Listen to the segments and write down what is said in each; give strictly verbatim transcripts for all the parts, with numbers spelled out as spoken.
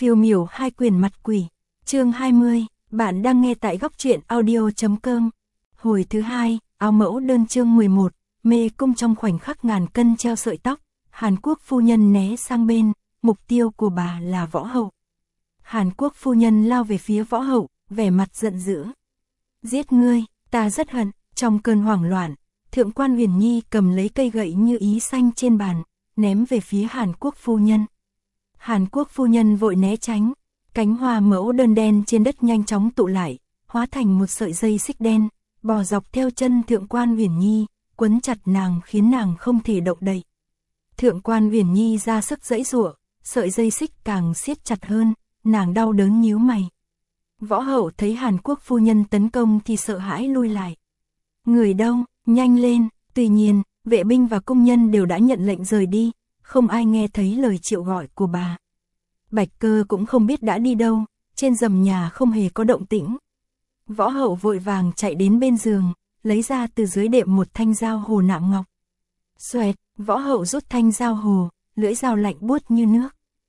Phiêu miểu hai quyền mặt quỷ, chương hai mươi, bạn đang nghe tại góc truyện audio.com. Hồi thứ hai, áo mẫu đơn chương mười một, mê cung trong khoảnh khắc ngàn cân treo sợi tóc, Hàn Quốc phu nhân né sang bên, mục tiêu của bà là võ hậu. Hàn Quốc phu nhân lao về phía võ hậu, vẻ mặt giận dữ. Giết ngươi, ta rất hận, trong cơn hoảng loạn, thượng quan Huyền Nhi cầm lấy cây gậy như ý xanh trên bàn, ném về phía Hàn Quốc phu nhân. Hàn Quốc phu nhân vội né tránh, cánh hoa mẫu đơn đen trên đất nhanh chóng tụ lại, hóa thành một sợi dây xích đen, bò dọc theo chân thượng quan Huyền Nhi, quấn chặt nàng khiến nàng không thể động đậy. Thượng quan Huyền Nhi ra sức giãy giụa, sợi dây xích càng siết chặt hơn, nàng đau đớn nhíu mày. Võ hậu thấy Hàn Quốc phu nhân tấn công thì sợ hãi lui lại. Người đâu, nhanh lên, tuy nhiên, vệ binh và công nhân đều đã nhận lệnh rời đi, không ai nghe thấy lời triệu gọi của bà. Bạch Cơ cũng không biết đã đi đâu, trên rầm nhà không hề có động tĩnh. Võ hậu vội vàng chạy đến bên giường, lấy ra từ dưới đệm một thanh dao hồ nạm ngọc. Xoẹt, võ hậu rút thanh dao hồ, lưỡi dao lạnh buốt như nước.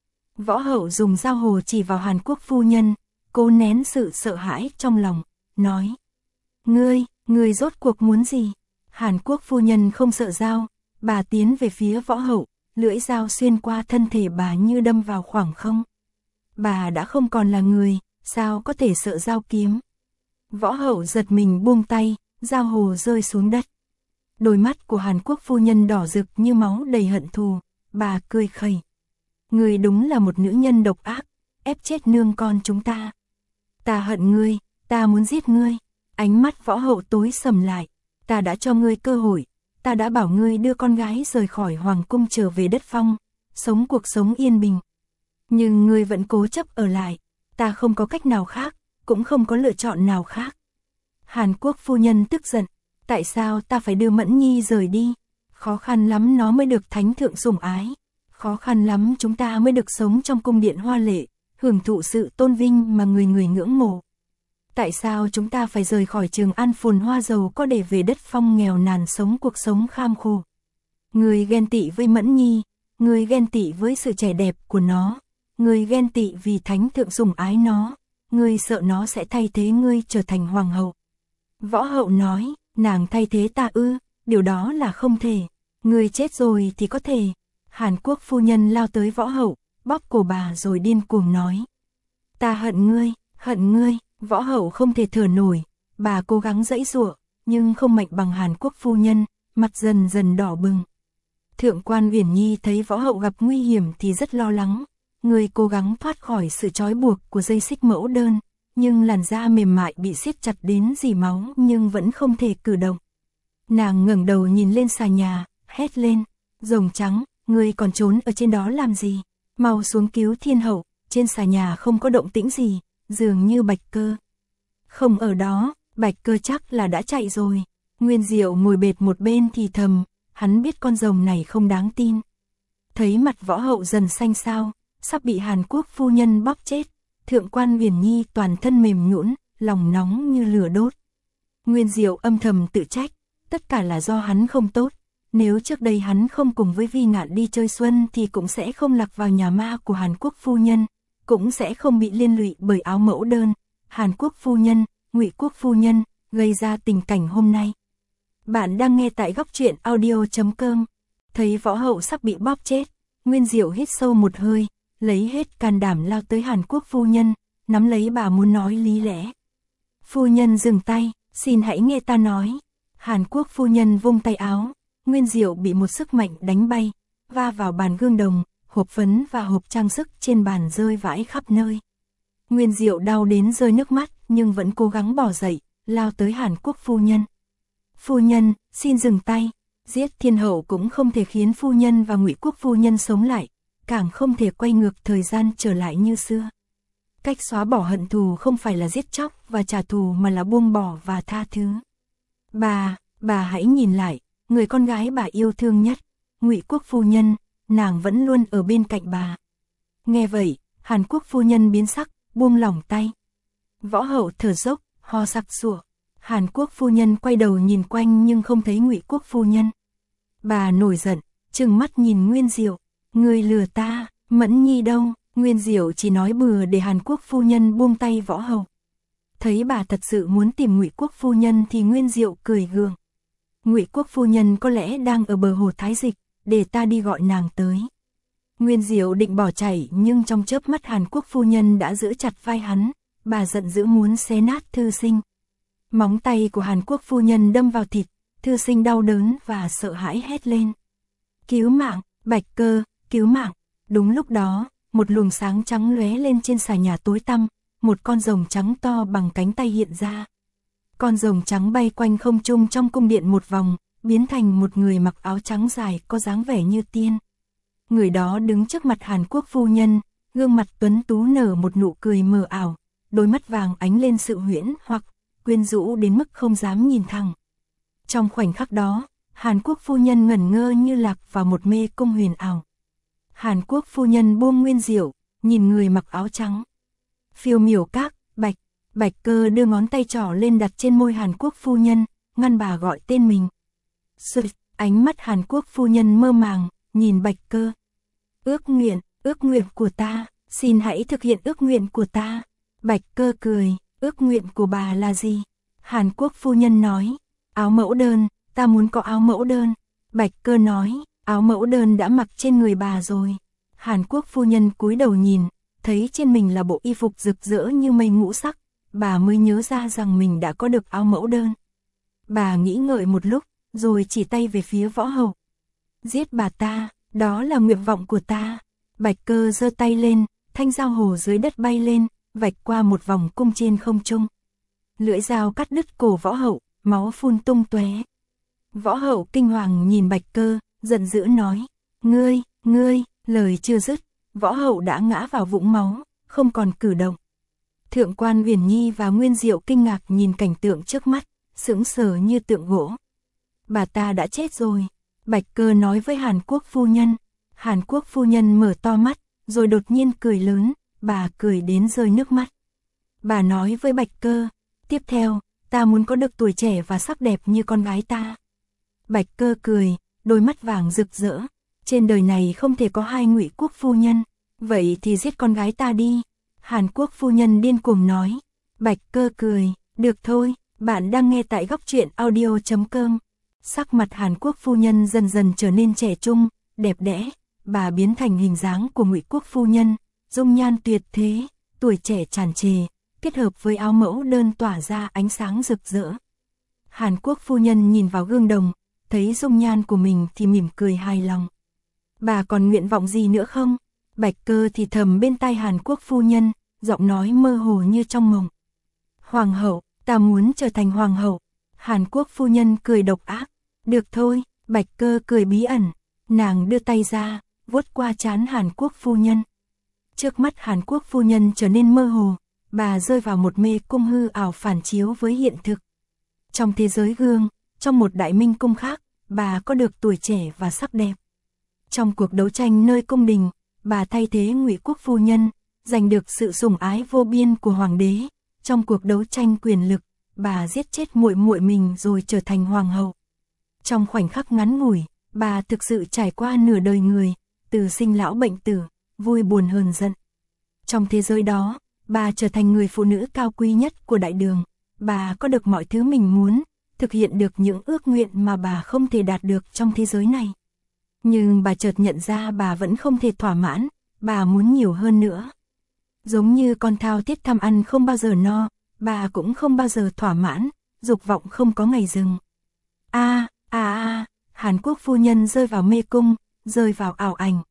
Võ hậu dùng dao hồ chỉ vào Hàn Quốc phu nhân, cố nén sự sợ hãi trong lòng, nói. Ngươi, ngươi rốt cuộc muốn gì? Hàn Quốc phu nhân không sợ dao, bà tiến về phía võ hậu, lưỡi dao xuyên qua thân thể bà như đâm vào khoảng không. Bà đã không còn là người, sao có thể sợ dao kiếm? Võ hậu giật mình buông tay, dao hồ rơi xuống đất. Đôi mắt của Hàn Quốc phu nhân đỏ rực như máu đầy hận thù, bà cười khẩy. Ngươi đúng là một nữ nhân độc ác, ép chết nương con chúng ta. Ta hận ngươi, ta muốn giết ngươi. Ánh mắt võ hậu tối sầm lại. Ta đã cho ngươi cơ hội, ta đã bảo ngươi đưa con gái rời khỏi hoàng cung trở về đất phong, sống cuộc sống yên bình. Nhưng ngươi vẫn cố chấp ở lại, ta không có cách nào khác, cũng không có lựa chọn nào khác. Hàn Quốc phu nhân tức giận, tại sao ta phải đưa Mẫn Nhi rời đi? Khó khăn lắm nó mới được thánh thượng sủng ái, khó khăn lắm chúng ta mới được sống trong cung điện hoa lệ, hưởng thụ sự tôn vinh mà người người ngưỡng mộ. Tại sao chúng ta phải rời khỏi Trường An phồn hoa giàu có để về đất phong nghèo nàn sống cuộc sống kham khổ? Người ghen tị với Mẫn Nhi, người ghen tị với sự trẻ đẹp của nó, người ghen tị vì thánh thượng sủng ái nó, người sợ nó sẽ thay thế ngươi trở thành hoàng hậu. Võ hậu nói, nàng thay thế ta ư, điều đó là không thể, ngươi chết rồi thì có thể. Hàn Quốc phu nhân lao tới võ hậu, bóp cổ bà rồi điên cuồng nói. Ta hận ngươi, hận ngươi. Võ hậu không thể thở nổi, bà cố gắng giãy giụa, nhưng không mạnh bằng Hàn Quốc phu nhân, mặt dần dần đỏ bừng. Thượng quan Huyền Nhi thấy võ hậu gặp nguy hiểm thì rất lo lắng, người cố gắng thoát khỏi sự trói buộc của dây xích mẫu đơn, nhưng làn da mềm mại bị siết chặt đến rỉ máu nhưng vẫn không thể cử động. Nàng ngẩng đầu nhìn lên xà nhà, hét lên, rồng trắng, ngươi còn trốn ở trên đó làm gì? Mau xuống cứu thiên hậu, trên xà nhà không có động tĩnh gì. Dường như Bạch Cơ không ở đó, Bạch Cơ chắc là đã chạy rồi. Nguyên Diệu ngồi bệt một bên thì thầm, hắn biết con rồng này không đáng tin. Thấy mặt võ hậu dần xanh xao, sắp bị Hàn Quốc phu nhân bóp chết, thượng quan Huyền Nhi toàn thân mềm nhũn, lòng nóng như lửa đốt. Nguyên Diệu âm thầm tự trách, tất cả là do hắn không tốt. Nếu trước đây hắn không cùng với Vi Ngạn đi chơi xuân thì cũng sẽ không lạc vào nhà ma của Hàn Quốc phu nhân, cũng sẽ không bị liên lụy bởi áo mẫu đơn, Hàn Quốc phu nhân, Ngụy Quốc phu nhân, gây ra tình cảnh hôm nay. Bạn đang nghe tại góc truyện audio.com. Thấy võ hậu sắp bị bóp chết, Nguyên Diệu hít sâu một hơi, lấy hết can đảm lao tới Hàn Quốc phu nhân, nắm lấy bà muốn nói lý lẽ. Phu nhân dừng tay, xin hãy nghe ta nói. Hàn Quốc phu nhân vung tay áo, Nguyên Diệu bị một sức mạnh đánh bay, va vào bàn gương đồng. Hộp phấn và hộp trang sức trên bàn rơi vãi khắp nơi. Nguyên Diệu đau đến rơi nước mắt nhưng vẫn cố gắng bỏ dậy, lao tới Hàn Quốc phu nhân. Phu nhân, xin dừng tay, giết thiên hậu cũng không thể khiến phu nhân và Ngụy Quốc phu nhân sống lại, càng không thể quay ngược thời gian trở lại như xưa. Cách xóa bỏ hận thù không phải là giết chóc và trả thù mà là buông bỏ và tha thứ. Bà, bà hãy nhìn lại, người con gái bà yêu thương nhất, Ngụy Quốc phu nhân, nàng vẫn luôn ở bên cạnh bà. Nghe vậy, Hàn Quốc phu nhân biến sắc, buông lỏng tay. Võ hậu thở dốc, ho sặc sụa. Hàn Quốc phu nhân quay đầu nhìn quanh nhưng không thấy Ngụy Quốc phu nhân. Bà nổi giận, trừng mắt nhìn Nguyên Diệu. Ngươi lừa ta, Mẫn Nhi đâu? Nguyên Diệu chỉ nói bừa để Hàn Quốc phu nhân buông tay Võ Hậu. Thấy bà thật sự muốn tìm Ngụy Quốc phu nhân thì Nguyên Diệu cười gượng. Ngụy Quốc phu nhân có lẽ đang ở bờ hồ Thái Dịch, để ta đi gọi nàng tới. Nguyên Diệu định bỏ chạy nhưng trong chớp mắt Hàn Quốc phu nhân đã giữ chặt vai hắn, bà giận dữ muốn xé nát thư sinh. Móng tay của Hàn Quốc phu nhân đâm vào thịt, thư sinh đau đớn và sợ hãi hét lên. Cứu mạng, Bạch Cơ, cứu mạng. Đúng lúc đó, một luồng sáng trắng lóe lên trên xà nhà tối tăm, một con rồng trắng to bằng cánh tay hiện ra. Con rồng trắng bay quanh không trung trong cung điện một vòng, biến thành một người mặc áo trắng dài có dáng vẻ như tiên. Người đó đứng trước mặt Hàn Quốc phu nhân, gương mặt tuấn tú nở một nụ cười mờ ảo, đôi mắt vàng ánh lên sự huyễn hoặc quyến rũ đến mức không dám nhìn thẳng. Trong khoảnh khắc đó, Hàn Quốc phu nhân ngẩn ngơ như lạc vào một mê cung huyền ảo. Hàn Quốc phu nhân buông Nguyên Diệu, nhìn người mặc áo trắng. Phiêu miểu các, Bạch, Bạch Cơ đưa ngón tay trỏ lên đặt trên môi Hàn Quốc phu nhân, ngăn bà gọi tên mình. Sự, ánh mắt Hàn Quốc phu nhân mơ màng, nhìn Bạch Cơ. Ước nguyện, ước nguyện của ta, xin hãy thực hiện ước nguyện của ta. Bạch Cơ cười, ước nguyện của bà là gì? Hàn Quốc phu nhân nói, áo mẫu đơn, ta muốn có áo mẫu đơn. Bạch Cơ nói, áo mẫu đơn đã mặc trên người bà rồi. Hàn Quốc phu nhân cúi đầu nhìn, thấy trên mình là bộ y phục rực rỡ như mây ngũ sắc, bà mới nhớ ra rằng mình đã có được áo mẫu đơn. Bà nghĩ ngợi một lúc, rồi chỉ tay về phía Võ Hậu. Giết bà ta, đó là nguyện vọng của ta. Bạch Cơ giơ tay lên, thanh dao hồ dưới đất bay lên, vạch qua một vòng cung trên không trung. Lưỡi dao cắt đứt cổ Võ Hậu, máu phun tung tóe. Võ Hậu kinh hoàng nhìn Bạch Cơ, giận dữ nói, ngươi, ngươi, lời chưa dứt, Võ Hậu đã ngã vào vũng máu, không còn cử động. Thượng quan Uyển Nhi và Nguyên Diệu kinh ngạc nhìn cảnh tượng trước mắt, sững sờ như tượng gỗ. Bà ta đã chết rồi, Bạch Cơ nói với Hàn Quốc phu nhân. Hàn Quốc phu nhân mở to mắt, rồi đột nhiên cười lớn, bà cười đến rơi nước mắt. Bà nói với Bạch Cơ, tiếp theo, ta muốn có được tuổi trẻ và sắc đẹp như con gái ta. Bạch Cơ cười, đôi mắt vàng rực rỡ, trên đời này không thể có hai Ngụy Quốc phu nhân, vậy thì giết con gái ta đi. Hàn Quốc phu nhân điên cuồng nói. Bạch Cơ cười, được thôi, bạn đang nghe tại góc truyện audio chấm com. Sắc mặt Hàn Quốc phu nhân dần dần trở nên trẻ trung, đẹp đẽ, bà biến thành hình dáng của Ngụy Quốc phu nhân, dung nhan tuyệt thế, tuổi trẻ tràn trề, kết hợp với áo mẫu đơn tỏa ra ánh sáng rực rỡ. Hàn Quốc phu nhân nhìn vào gương đồng, thấy dung nhan của mình thì mỉm cười hài lòng. Bà còn nguyện vọng gì nữa không? Bạch Cơ thì thầm bên tai Hàn Quốc phu nhân, giọng nói mơ hồ như trong mộng. Hoàng hậu, ta muốn trở thành hoàng hậu. Hàn Quốc phu nhân cười độc ác. Được thôi, Bạch Cơ cười bí ẩn. Nàng đưa tay ra, vuốt qua trán Hàn Quốc phu nhân. Trước mắt Hàn Quốc phu nhân trở nên mơ hồ, bà rơi vào một mê cung hư ảo phản chiếu với hiện thực. Trong thế giới gương, trong một đại minh cung khác, bà có được tuổi trẻ và sắc đẹp. Trong cuộc đấu tranh nơi cung đình, bà thay thế Ngụy Quốc phu nhân, giành được sự sủng ái vô biên của hoàng đế. Trong cuộc đấu tranh quyền lực, bà giết chết muội muội mình rồi trở thành hoàng hậu. Trong khoảnh khắc ngắn ngủi, bà thực sự trải qua nửa đời người, từ sinh lão bệnh tử, vui buồn hờn giận. Trong thế giới đó, bà trở thành người phụ nữ cao quý nhất của đại đường. Bà có được mọi thứ mình muốn, thực hiện được những ước nguyện mà bà không thể đạt được trong thế giới này. Nhưng bà chợt nhận ra bà vẫn không thể thỏa mãn, bà muốn nhiều hơn nữa. Giống như con thao thiết tham ăn không bao giờ no, bà cũng không bao giờ thỏa mãn, dục vọng không có ngày dừng. A, a a, Hàn Quốc phu nhân rơi vào mê cung, rơi vào ảo ảnh.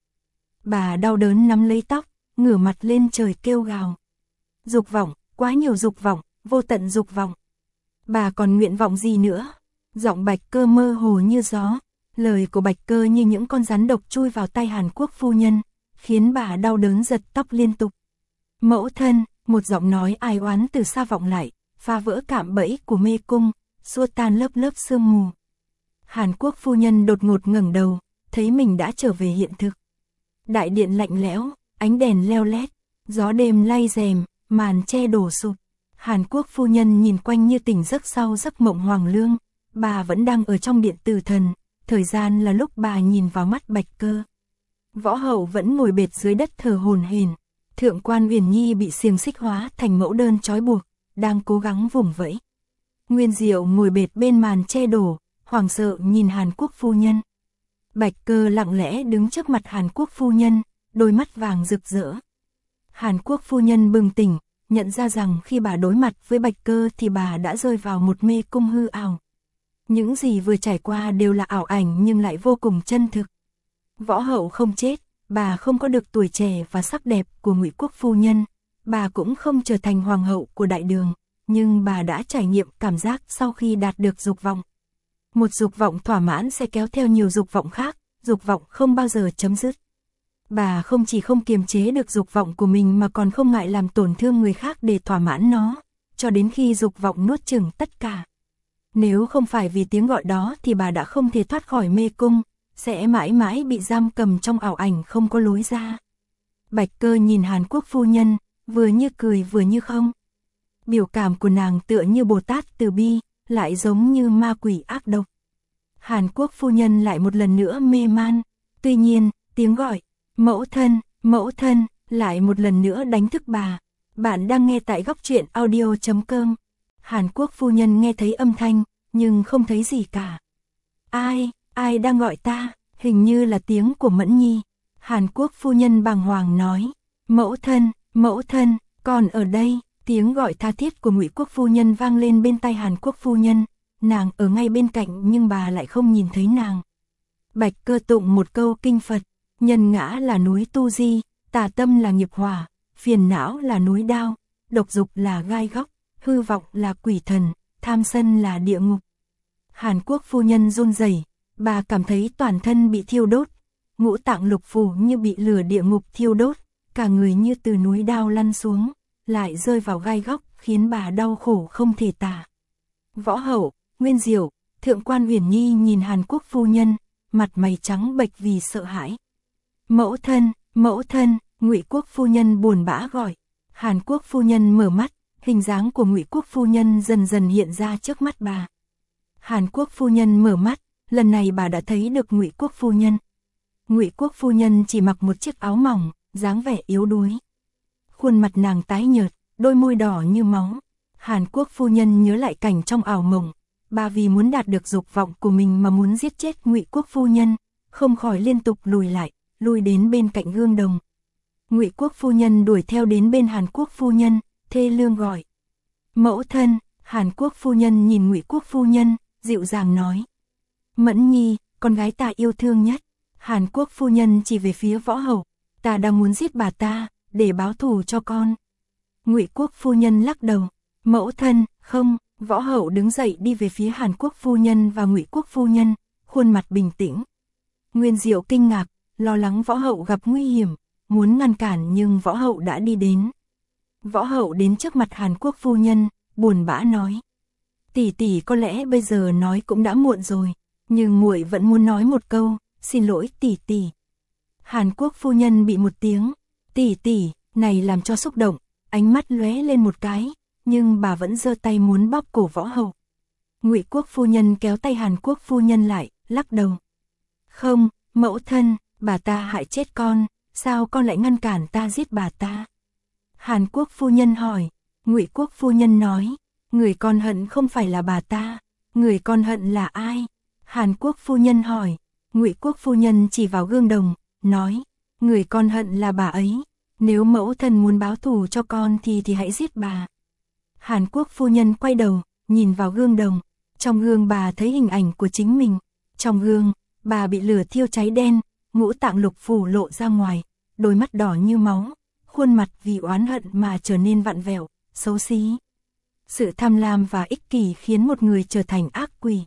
Bà đau đớn nắm lấy tóc, ngửa mặt lên trời kêu gào. Dục vọng, quá nhiều dục vọng, vô tận dục vọng. Bà còn nguyện vọng gì nữa? Giọng Bạch Cơ mơ hồ như gió, lời của Bạch Cơ như những con rắn độc chui vào tay Hàn Quốc phu nhân, khiến bà đau đớn giật tóc liên tục. Mẫu thân, một giọng nói ai oán từ xa vọng lại, phá vỡ cạm bẫy của mê cung, xua tan lớp lớp sương mù. Hàn Quốc phu nhân đột ngột ngẩng đầu, thấy mình đã trở về hiện thực. Đại điện lạnh lẽo, ánh đèn leo lét, gió đêm lay rèm, màn che đổ sụp. Hàn Quốc phu nhân nhìn quanh như tỉnh giấc sau giấc mộng hoàng lương, bà vẫn đang ở trong điện tử thần, thời gian là lúc bà nhìn vào mắt Bạch Cơ. Võ Hậu vẫn ngồi bệt dưới đất thở hổn hển, Thượng quan Uyển Nhi bị xiềng xích hóa thành mẫu đơn trói buộc, đang cố gắng vùng vẫy. Nguyên Diệu ngồi bệt bên màn che đổ, hoảng sợ nhìn Hàn Quốc phu nhân. Bạch Cơ lặng lẽ đứng trước mặt Hàn Quốc phu nhân, đôi mắt vàng rực rỡ. Hàn Quốc phu nhân bừng tỉnh, nhận ra rằng khi bà đối mặt với Bạch Cơ thì bà đã rơi vào một mê cung hư ảo. Những gì vừa trải qua đều là ảo ảnh nhưng lại vô cùng chân thực. Võ Hậu không chết, bà không có được tuổi trẻ và sắc đẹp của Ngụy Quốc phu nhân, bà cũng không trở thành hoàng hậu của Đại Đường, nhưng bà đã trải nghiệm cảm giác sau khi đạt được dục vọng. Một dục vọng thỏa mãn sẽ kéo theo nhiều dục vọng khác, dục vọng không bao giờ chấm dứt. Bà không chỉ không kiềm chế được dục vọng của mình mà còn không ngại làm tổn thương người khác để thỏa mãn nó, cho đến khi dục vọng nuốt chửng tất cả. Nếu không phải vì tiếng gọi đó thì bà đã không thể thoát khỏi mê cung, sẽ mãi mãi bị giam cầm trong ảo ảnh không có lối ra. Bạch Cơ nhìn Hàn Quốc phu nhân, vừa như cười vừa như không. Biểu cảm của nàng tựa như Bồ Tát từ bi, lại giống như ma quỷ ác độc. Hàn Quốc phu nhân lại một lần nữa mê man, tuy nhiên, tiếng gọi, mẫu thân, mẫu thân, lại một lần nữa đánh thức bà. Bạn đang nghe tại góc truyện audio chấm com. Hàn Quốc phu nhân nghe thấy âm thanh, nhưng không thấy gì cả. Ai, ai đang gọi ta, hình như là tiếng của Mẫn Nhi. Hàn Quốc phu nhân bàng hoàng nói, mẫu thân, mẫu thân, con ở đây. Tiếng gọi tha thiết của Ngụy Quốc phu nhân vang lên bên tai Hàn Quốc phu nhân, nàng ở ngay bên cạnh nhưng bà lại không nhìn thấy nàng. Bạch Cơ tụng một câu kinh Phật, nhân ngã là núi tu di, tà tâm là nghiệp hỏa, phiền não là núi đao, độc dục là gai góc, hư vọng là quỷ thần, tham sân là địa ngục. Hàn Quốc phu nhân run rẩy, bà cảm thấy toàn thân bị thiêu đốt, ngũ tạng lục phủ như bị lửa địa ngục thiêu đốt, cả người như từ núi đao lăn xuống, lại rơi vào gai góc, khiến bà đau khổ không thể tả. Võ Hậu, Nguyên Diệu, Thượng quan Uyển Nhi nhìn Hàn Quốc phu nhân, mặt mày trắng bệch vì sợ hãi. Mẫu thân, mẫu thân, Ngụy Quốc phu nhân buồn bã gọi. Hàn Quốc phu nhân mở mắt, hình dáng của Ngụy Quốc phu nhân dần dần hiện ra trước mắt bà. Hàn Quốc phu nhân mở mắt, lần này bà đã thấy được Ngụy Quốc phu nhân. Ngụy Quốc phu nhân chỉ mặc một chiếc áo mỏng, dáng vẻ yếu đuối. Khuôn mặt nàng tái nhợt, đôi môi đỏ như máu. Hàn Quốc phu nhân nhớ lại cảnh trong ảo mộng, bà vì muốn đạt được dục vọng của mình mà muốn giết chết Ngụy Quốc phu nhân, không khỏi liên tục lùi lại, lùi đến bên cạnh gương đồng. Ngụy Quốc phu nhân đuổi theo đến bên Hàn Quốc phu nhân, thê lương gọi. Mẫu thân, Hàn Quốc phu nhân nhìn Ngụy Quốc phu nhân, dịu dàng nói. Mẫn Nhi, con gái ta yêu thương nhất. Hàn Quốc phu nhân chỉ về phía Võ Hậu, ta đang muốn giết bà ta, để báo thù cho con. Ngụy Quốc phu nhân lắc đầu, mẫu thân, không. Võ Hậu đứng dậy đi về phía Hàn Quốc phu nhân và Ngụy Quốc phu nhân, khuôn mặt bình tĩnh. Nguyên Diệu kinh ngạc, lo lắng Võ Hậu gặp nguy hiểm, muốn ngăn cản nhưng Võ Hậu đã đi đến. Võ Hậu đến trước mặt Hàn Quốc phu nhân, buồn bã nói: "Tỷ tỷ, có lẽ bây giờ nói cũng đã muộn rồi, nhưng muội vẫn muốn nói một câu, xin lỗi tỷ tỷ." Hàn Quốc phu nhân bị một tiếng "tỷ tỷ" này làm cho xúc động, ánh mắt lóe lên một cái, nhưng bà vẫn giơ tay muốn bóp cổ Võ Hậu. Ngụy Quốc phu nhân kéo tay Hàn Quốc phu nhân lại, lắc đầu. "Không, mẫu thân, bà ta hại chết con, sao con lại ngăn cản ta giết bà ta?" Hàn Quốc phu nhân hỏi. Ngụy Quốc phu nhân nói: "Người con hận không phải là bà ta, người con hận là ai?" Hàn Quốc phu nhân hỏi. Ngụy Quốc phu nhân chỉ vào gương đồng, nói: "Người con hận là bà ấy, nếu mẫu thân muốn báo thù cho con thì thì hãy giết bà." Hàn Quốc phu nhân quay đầu, nhìn vào gương đồng, trong gương bà thấy hình ảnh của chính mình, trong gương, bà bị lửa thiêu cháy đen, ngũ tạng lục phủ lộ ra ngoài, đôi mắt đỏ như máu, khuôn mặt vì oán hận mà trở nên vặn vẹo, xấu xí. Sự tham lam và ích kỷ khiến một người trở thành ác quỷ.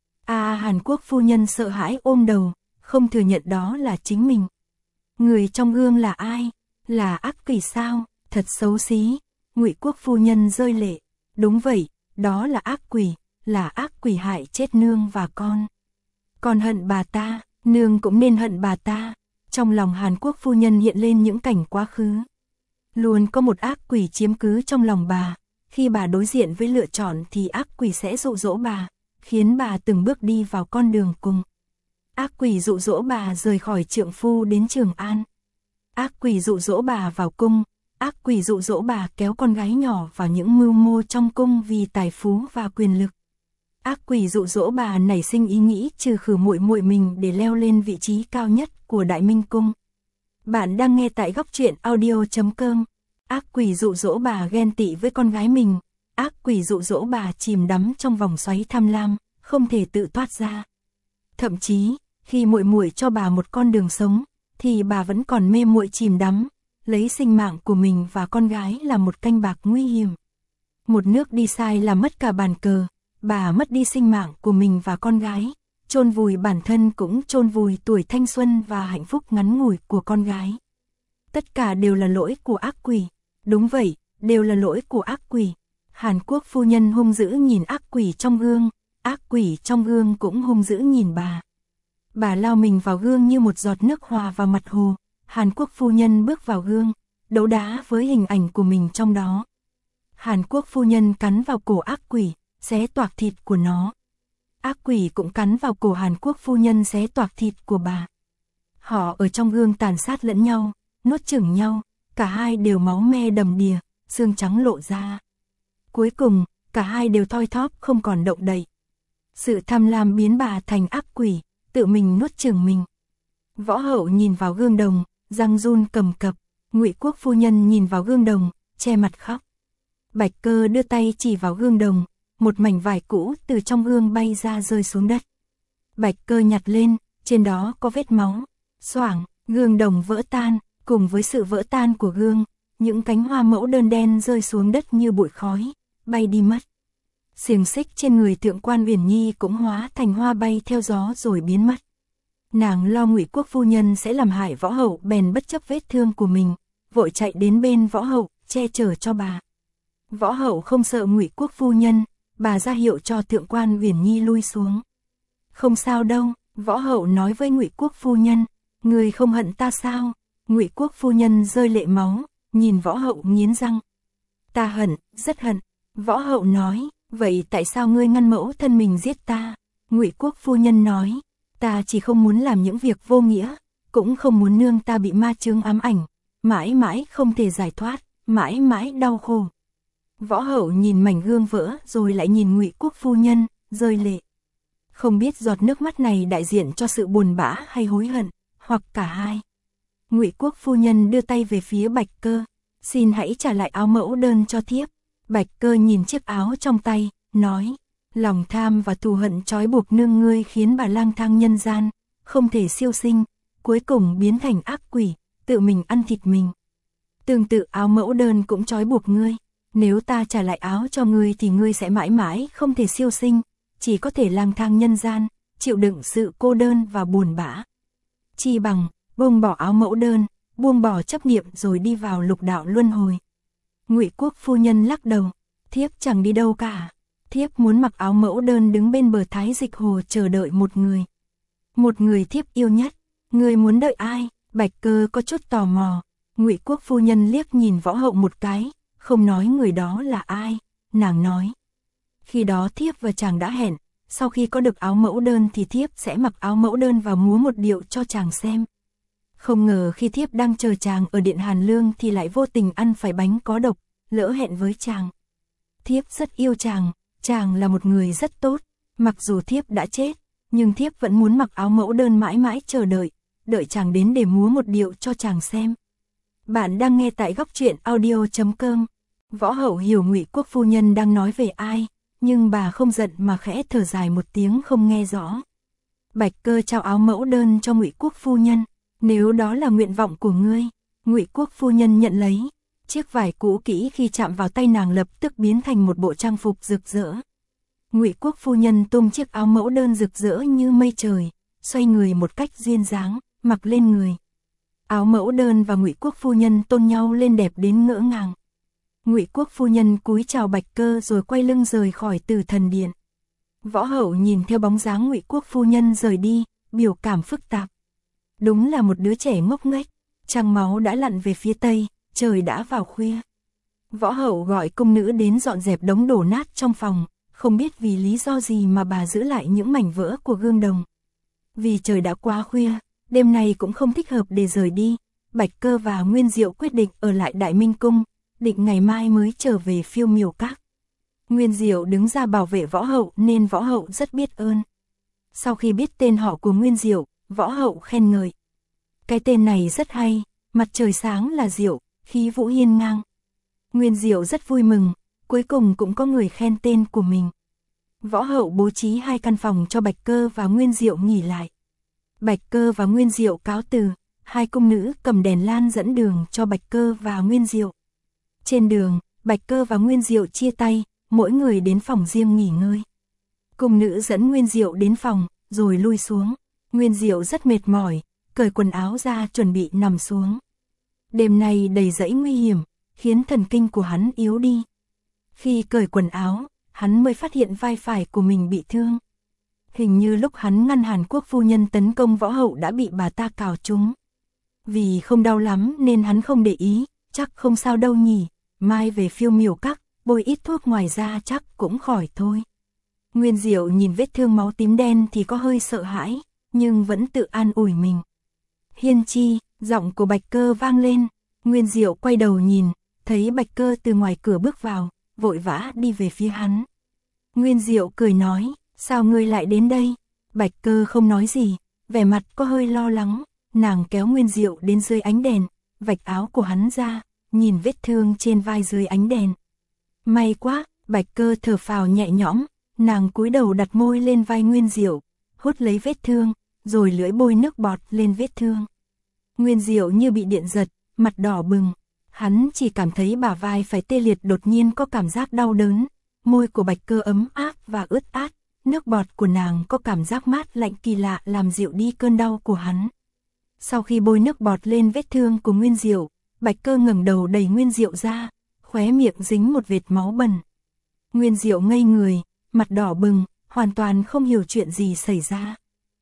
À, Hàn Quốc phu nhân sợ hãi ôm đầu, không thừa nhận đó là chính mình. Người trong gương là ai? Là ác quỷ sao? Thật xấu xí. Ngụy Quốc phu nhân rơi lệ. Đúng vậy, đó là ác quỷ, là ác quỷ hại chết nương và con. Con hận bà ta, nương cũng nên hận bà ta. Trong lòng Hàn Quốc phu nhân hiện lên những cảnh quá khứ. Luôn có một ác quỷ chiếm cứ trong lòng bà. Khi bà đối diện với lựa chọn thì ác quỷ sẽ dụ dỗ bà, khiến bà từng bước đi vào con đường cùng. Ác quỷ dụ dỗ bà rời khỏi trượng phu đến Trường An. Ác quỷ dụ dỗ bà vào cung, ác quỷ dụ dỗ bà kéo con gái nhỏ vào những mưu mô trong cung vì tài phú và quyền lực. Ác quỷ dụ dỗ bà nảy sinh ý nghĩ trừ khử muội muội mình để leo lên vị trí cao nhất của Đại Minh cung. Bạn đang nghe tại góc truyện audio chấm com. Ác quỷ dụ dỗ bà ghen tị với con gái mình, ác quỷ dụ dỗ bà chìm đắm trong vòng xoáy tham lam, không thể tự thoát ra. Thậm chí, khi muội muội cho bà một con đường sống, thì bà vẫn còn mê muội chìm đắm, lấy sinh mạng của mình và con gái là một canh bạc nguy hiểm. Một nước đi sai là mất cả bàn cờ, bà mất đi sinh mạng của mình và con gái, chôn vùi bản thân cũng chôn vùi tuổi thanh xuân và hạnh phúc ngắn ngủi của con gái. Tất cả đều là lỗi của ác quỷ. Đúng vậy, đều là lỗi của ác quỷ. Hàn Quốc phu nhân hung dữ nhìn ác quỷ trong gương, ác quỷ trong gương cũng hung dữ nhìn bà. Bà lao mình vào gương như một giọt nước hòa vào mặt hồ. Hàn Quốc phu nhân bước vào gương, đấu đá với hình ảnh của mình trong đó. Hàn Quốc phu nhân cắn vào cổ ác quỷ, xé toạc thịt của nó. Ác quỷ cũng cắn vào cổ Hàn Quốc phu nhân xé toạc thịt của bà. Họ ở trong gương tàn sát lẫn nhau, nuốt chửng nhau, cả hai đều máu me đầm đìa, xương trắng lộ ra. Cuối cùng, cả hai đều thoi thóp không còn động đậy. Sự tham lam biến bà thành ác quỷ, tự mình nuốt chửng mình. Võ Hậu nhìn vào gương đồng, răng run cầm cập. Ngụy Quốc phu nhân nhìn vào gương đồng, che mặt khóc. Bạch Cơ đưa tay chỉ vào gương đồng, một mảnh vải cũ từ trong gương bay ra rơi xuống đất. Bạch Cơ nhặt lên, trên đó có vết máu. Xoảng, gương đồng vỡ tan, cùng với sự vỡ tan của gương, những cánh hoa mẫu đơn đen rơi xuống đất như bụi khói, bay đi mất. Xiềng xích trên người Thượng quan Uyển Nhi cũng hóa thành hoa bay theo gió rồi biến mất. Nàng lo Ngụy Quốc phu nhân sẽ làm hại Võ Hậu, bèn bất chấp vết thương của mình, vội chạy đến bên Võ Hậu, che chở cho bà. Võ Hậu không sợ Ngụy Quốc phu nhân, bà ra hiệu cho Thượng quan Uyển Nhi lui xuống. Không sao đâu, Võ Hậu nói với Ngụy Quốc phu nhân, người không hận ta sao? Ngụy Quốc phu nhân rơi lệ máu, nhìn Võ Hậu nghiến răng. Ta hận, rất hận. Võ Hậu nói, vậy tại sao ngươi ngăn mẫu thân mình giết ta? Ngụy Quốc phu nhân nói, ta chỉ không muốn làm những việc vô nghĩa, cũng không muốn nương ta bị ma chướng ám ảnh, mãi mãi không thể giải thoát, mãi mãi đau khổ. Võ Hậu nhìn mảnh gương vỡ rồi lại nhìn Ngụy Quốc phu nhân, rơi lệ. Không biết giọt nước mắt này đại diện cho sự buồn bã hay hối hận, hoặc cả hai. Ngụy Quốc phu nhân đưa tay về phía Bạch Cơ, xin hãy trả lại áo mẫu đơn cho thiếp. Bạch Cơ nhìn chiếc áo trong tay, nói, lòng tham và thù hận trói buộc nương ngươi khiến bà lang thang nhân gian, không thể siêu sinh, cuối cùng biến thành ác quỷ, tự mình ăn thịt mình. Tương tự áo mẫu đơn cũng trói buộc ngươi, nếu ta trả lại áo cho ngươi thì ngươi sẽ mãi mãi không thể siêu sinh, chỉ có thể lang thang nhân gian, chịu đựng sự cô đơn và buồn bã. Chi bằng buông bỏ áo mẫu đơn, buông bỏ chấp niệm rồi đi vào lục đạo luân hồi. Ngụy Quốc phu nhân lắc đầu, thiếp chẳng đi đâu cả. Thiếp muốn mặc áo mẫu đơn đứng bên bờ Thái Dịch Hồ chờ đợi một người. Một người thiếp yêu nhất. Người muốn đợi ai? Bạch Cơ có chút tò mò. Ngụy Quốc phu nhân liếc nhìn Võ Hậu một cái, không nói người đó là ai. Nàng nói, khi đó thiếp và chàng đã hẹn, sau khi có được áo mẫu đơn thì thiếp sẽ mặc áo mẫu đơn và múa một điệu cho chàng xem. Không ngờ khi thiếp đang chờ chàng ở điện Hàn Lương thì lại vô tình ăn phải bánh có độc, lỡ hẹn với chàng. Thiếp rất yêu chàng, chàng là một người rất tốt, mặc dù thiếp đã chết, nhưng thiếp vẫn muốn mặc áo mẫu đơn mãi mãi chờ đợi, đợi chàng đến để múa một điệu cho chàng xem. Bạn đang nghe tại góc truyện audio chấm com. Võ Hậu hiểu Ngụy Quốc phu nhân đang nói về ai, nhưng bà không giận mà khẽ thở dài một tiếng không nghe rõ. Bạch Cơ trao áo mẫu đơn cho Ngụy Quốc phu nhân. Nếu đó là nguyện vọng của ngươi. Ngụy Quốc phu nhân nhận lấy. Chiếc vải cũ kỹ khi chạm vào tay nàng lập tức biến thành một bộ trang phục rực rỡ. Ngụy Quốc phu nhân tung chiếc áo mẫu đơn rực rỡ như mây trời, xoay người một cách duyên dáng, mặc lên người. Áo mẫu đơn và Ngụy Quốc phu nhân tôn nhau lên đẹp đến ngỡ ngàng. Ngụy Quốc phu nhân cúi chào Bạch Cơ rồi quay lưng rời khỏi Tử Thần Điện. Võ Hậu nhìn theo bóng dáng Ngụy Quốc phu nhân rời đi, biểu cảm phức tạp. Đúng là một đứa trẻ ngốc nghếch. Trăng máu đã lặn về phía tây, trời đã vào khuya. Võ Hậu gọi cung nữ đến dọn dẹp đống đổ nát trong phòng, không biết vì lý do gì mà bà giữ lại những mảnh vỡ của gương đồng. Vì trời đã quá khuya, đêm nay cũng không thích hợp để rời đi, Bạch Cơ và Nguyên Diệu quyết định ở lại Đại Minh Cung, định ngày mai mới trở về Phiêu Miểu Các. Nguyên Diệu đứng ra bảo vệ Võ Hậu nên Võ Hậu rất biết ơn. Sau khi biết tên họ của Nguyên Diệu, Võ Hậu khen ngợi. Cái tên này rất hay, mặt trời sáng là diệu, khí vũ hiên ngang. Nguyên Diệu rất vui mừng, cuối cùng cũng có người khen tên của mình. Võ Hậu bố trí hai căn phòng cho Bạch Cơ và Nguyên Diệu nghỉ lại. Bạch Cơ và Nguyên Diệu cáo từ, hai cung nữ cầm đèn lan dẫn đường cho Bạch Cơ và Nguyên Diệu. Trên đường, Bạch Cơ và Nguyên Diệu chia tay, mỗi người đến phòng riêng nghỉ ngơi. Cung nữ dẫn Nguyên Diệu đến phòng, rồi lui xuống. Nguyên Diệu rất mệt mỏi, cởi quần áo ra chuẩn bị nằm xuống. Đêm nay đầy rẫy nguy hiểm, khiến thần kinh của hắn yếu đi. Khi cởi quần áo, hắn mới phát hiện vai phải của mình bị thương. Hình như lúc hắn ngăn Hàn Quốc phu nhân tấn công Võ Hậu đã bị bà ta cào trúng. Vì không đau lắm nên hắn không để ý, chắc không sao đâu nhỉ, mai về Phiêu Miểu Các, bôi ít thuốc ngoài ra chắc cũng khỏi thôi. Nguyên Diệu nhìn vết thương máu tím đen thì có hơi sợ hãi, nhưng vẫn tự an ủi mình. Hiên Chi, giọng của Bạch Cơ vang lên, Nguyên Diệu quay đầu nhìn, thấy Bạch Cơ từ ngoài cửa bước vào, vội vã đi về phía hắn. Nguyên Diệu cười nói, sao ngươi lại đến đây? Bạch Cơ không nói gì, vẻ mặt có hơi lo lắng, nàng kéo Nguyên Diệu đến dưới ánh đèn, vạch áo của hắn ra, nhìn vết thương trên vai dưới ánh đèn. May quá, Bạch Cơ thở phào nhẹ nhõm, nàng cúi đầu đặt môi lên vai Nguyên Diệu, hút lấy vết thương, rồi lưỡi bôi nước bọt lên vết thương. Nguyên Diệu như bị điện giật, mặt đỏ bừng, hắn chỉ cảm thấy bả vai phải tê liệt, đột nhiên có cảm giác đau đớn, môi của Bạch Cơ ấm áp và ướt át, nước bọt của nàng có cảm giác mát lạnh kỳ lạ làm dịu đi cơn đau của hắn. Sau khi bôi nước bọt lên vết thương của Nguyên Diệu, Bạch Cơ ngẩng đầu đẩy Nguyên Diệu ra, khóe miệng dính một vệt máu bẩn. Nguyên Diệu ngây người, mặt đỏ bừng, hoàn toàn không hiểu chuyện gì xảy ra.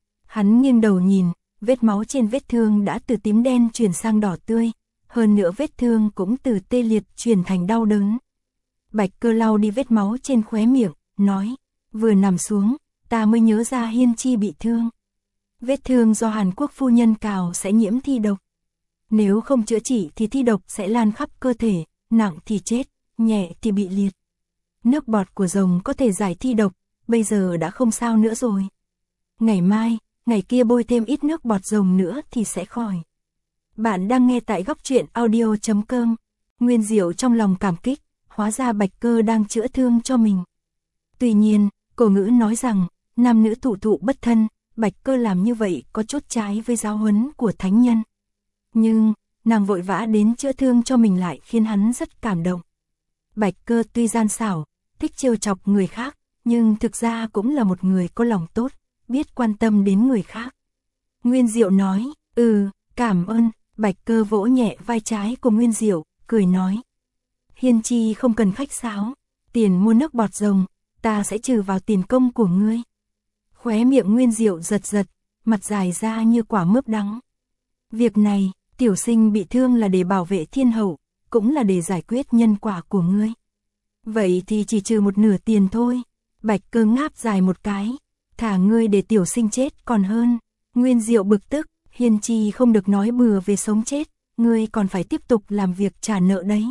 Hắn nghiêng đầu nhìn, vết máu trên vết thương đã từ tím đen chuyển sang đỏ tươi, hơn nữa vết thương cũng từ tê liệt chuyển thành đau đớn. Bạch Cơ lau đi vết máu trên khóe miệng, nói, vừa nằm xuống, ta mới nhớ ra Hiên Chi bị thương. Vết thương do Hàn Quốc phu nhân cào sẽ nhiễm thi độc. Nếu không chữa trị thì thi độc sẽ lan khắp cơ thể, nặng thì chết, nhẹ thì bị liệt. Nước bọt của rồng có thể giải thi độc, bây giờ đã không sao nữa rồi. Ngày mai, ngày kia bôi thêm ít nước bọt rồng nữa thì sẽ khỏi. Bạn đang nghe tại góc truyện audio chấm com. Nguyên Diệu trong lòng cảm kích, hóa ra Bạch Cơ đang chữa thương cho mình. Tuy nhiên, cổ ngữ nói rằng, nam nữ thụ thụ bất thân, Bạch Cơ làm như vậy có chút trái với giáo huấn của thánh nhân. Nhưng, nàng vội vã đến chữa thương cho mình lại khiến hắn rất cảm động. Bạch Cơ tuy gian xảo, thích trêu chọc người khác, nhưng thực ra cũng là một người có lòng tốt, biết quan tâm đến người khác. Nguyên Diệu nói, ừ, cảm ơn. Bạch Cơ vỗ nhẹ vai trái của Nguyên Diệu, cười nói. Hiên Chi không cần khách sáo, tiền mua nước bọt rồng, ta sẽ trừ vào tiền công của ngươi. Khóe miệng Nguyên Diệu giật giật, mặt dài ra như quả mướp đắng. Việc này, tiểu sinh bị thương là để bảo vệ thiên hậu, cũng là để giải quyết nhân quả của ngươi. Vậy thì chỉ trừ một nửa tiền thôi. Bạch Cơ ngáp dài một cái, thả ngươi để tiểu sinh chết còn hơn. Nguyên Diệu bực tức, Hiên Chi không được nói bừa về sống chết, ngươi còn phải tiếp tục làm việc trả nợ đấy.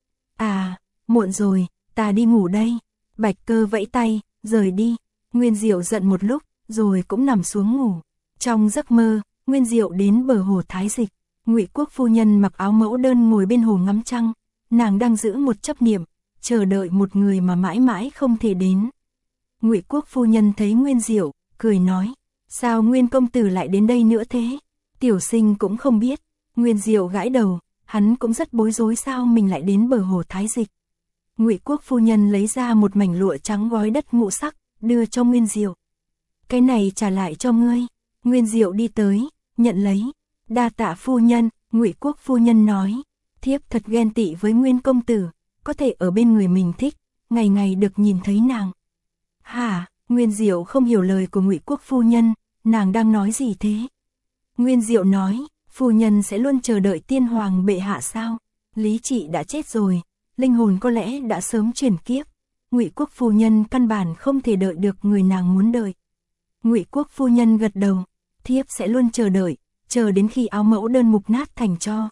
À, muộn rồi, ta đi ngủ đây. Bạch Cơ vẫy tay, rời đi. Nguyên Diệu giận một lúc, rồi cũng nằm xuống ngủ. Trong giấc mơ, Nguyên Diệu đến bờ hồ Thái Dịch. Ngụy Quốc phu nhân mặc áo mẫu đơn ngồi bên hồ ngắm trăng, nàng đang giữ một chấp niệm, chờ đợi một người mà mãi mãi không thể đến. Ngụy Quốc phu nhân thấy Nguyên Diệu, cười nói, sao Nguyên công tử lại đến đây nữa thế? Tiểu sinh cũng không biết. Nguyên Diệu gãi đầu, hắn cũng rất bối rối sao mình lại đến bờ hồ Thái Dịch. Ngụy Quốc phu nhân lấy ra một mảnh lụa trắng gói đất ngũ sắc, đưa cho Nguyên Diệu. Cái này trả lại cho ngươi. Nguyên Diệu đi tới, nhận lấy. Đa tạ phu nhân. Ngụy Quốc phu nhân nói, thiếp thật ghen tị với Nguyên công tử, có thể ở bên người mình thích, ngày ngày được nhìn thấy nàng. Hả? Nguyên Diệu không hiểu lời của Ngụy Quốc phu nhân, nàng đang nói gì thế? Nguyên Diệu nói, phu nhân sẽ luôn chờ đợi tiên hoàng bệ hạ sao? Lý Trị đã chết rồi, linh hồn có lẽ đã sớm chuyển kiếp. Ngụy Quốc phu nhân căn bản không thể đợi được người nàng muốn đợi. Ngụy Quốc phu nhân gật đầu, thiếp sẽ luôn chờ đợi, chờ đến khi áo mẫu đơn mục nát thành tro,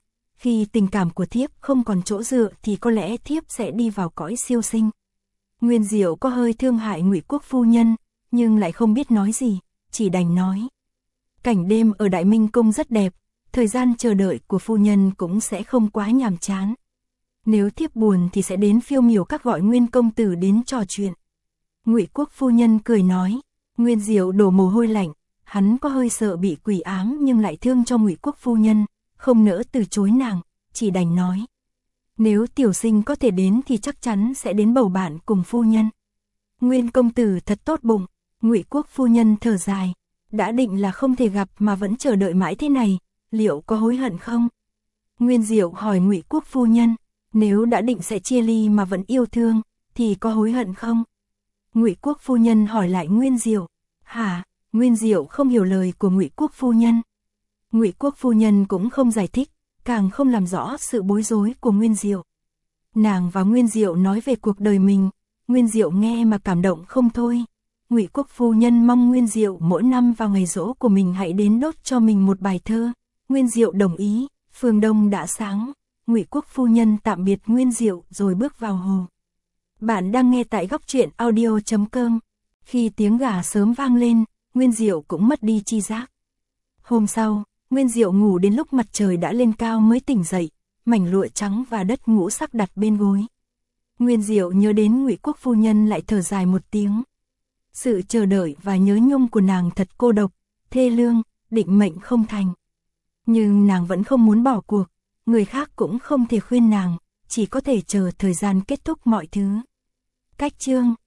Khi tình cảm của thiếp không còn chỗ dựa thì có lẽ thiếp sẽ đi vào cõi siêu sinh. Nguyên Diệu có hơi thương hại Ngụy Quốc phu nhân, nhưng lại không biết nói gì, chỉ đành nói. Cảnh đêm ở Đại Minh Cung rất đẹp, thời gian chờ đợi của phu nhân cũng sẽ không quá nhàm chán. Nếu thiếp buồn thì sẽ đến Phiêu Miểu Các gọi Nguyên công tử đến trò chuyện. Ngụy Quốc phu nhân cười nói. Nguyên Diệu đổ mồ hôi lạnh, hắn có hơi sợ bị quỷ ám nhưng lại thương cho Ngụy Quốc phu nhân, không nỡ từ chối nàng, chỉ đành nói. Nếu tiểu sinh có thể đến thì chắc chắn sẽ đến bầu bạn cùng phu nhân. Nguyên công tử thật tốt bụng. Ngụy Quốc phu nhân thở dài, đã định là không thể gặp mà vẫn chờ đợi mãi thế này, liệu có hối hận không? Nguyên Diệu hỏi Ngụy Quốc phu nhân, nếu đã định sẽ chia ly mà vẫn yêu thương, thì có hối hận không? Ngụy Quốc phu nhân hỏi lại Nguyên Diệu. Hả? Nguyên Diệu không hiểu lời của Ngụy Quốc phu nhân. Ngụy Quốc phu nhân cũng không giải thích, càng không làm rõ sự bối rối của Nguyên Diệu. Nàng và Nguyên Diệu nói về cuộc đời mình, Nguyên Diệu nghe mà cảm động không thôi. Ngụy Quốc phu nhân mong Nguyên Diệu mỗi năm vào ngày giỗ của mình hãy đến đốt cho mình một bài thơ. Nguyên Diệu đồng ý, phương đông đã sáng. Ngụy Quốc phu nhân tạm biệt Nguyên Diệu rồi bước vào hồ. Bạn đang nghe tại góc truyện audio chấm com. Khi tiếng gà sớm vang lên, Nguyên Diệu cũng mất đi chi giác. Hôm sau, Nguyên Diệu ngủ đến lúc mặt trời đã lên cao mới tỉnh dậy, mảnh lụa trắng và đất ngũ sắc đặt bên gối. Nguyên Diệu nhớ đến Ngụy Quốc phu nhân lại thở dài một tiếng. Sự chờ đợi và nhớ nhung của nàng thật cô độc, thê lương, định mệnh không thành. Nhưng nàng vẫn không muốn bỏ cuộc, người khác cũng không thể khuyên nàng, chỉ có thể chờ thời gian kết thúc mọi thứ. Cách chương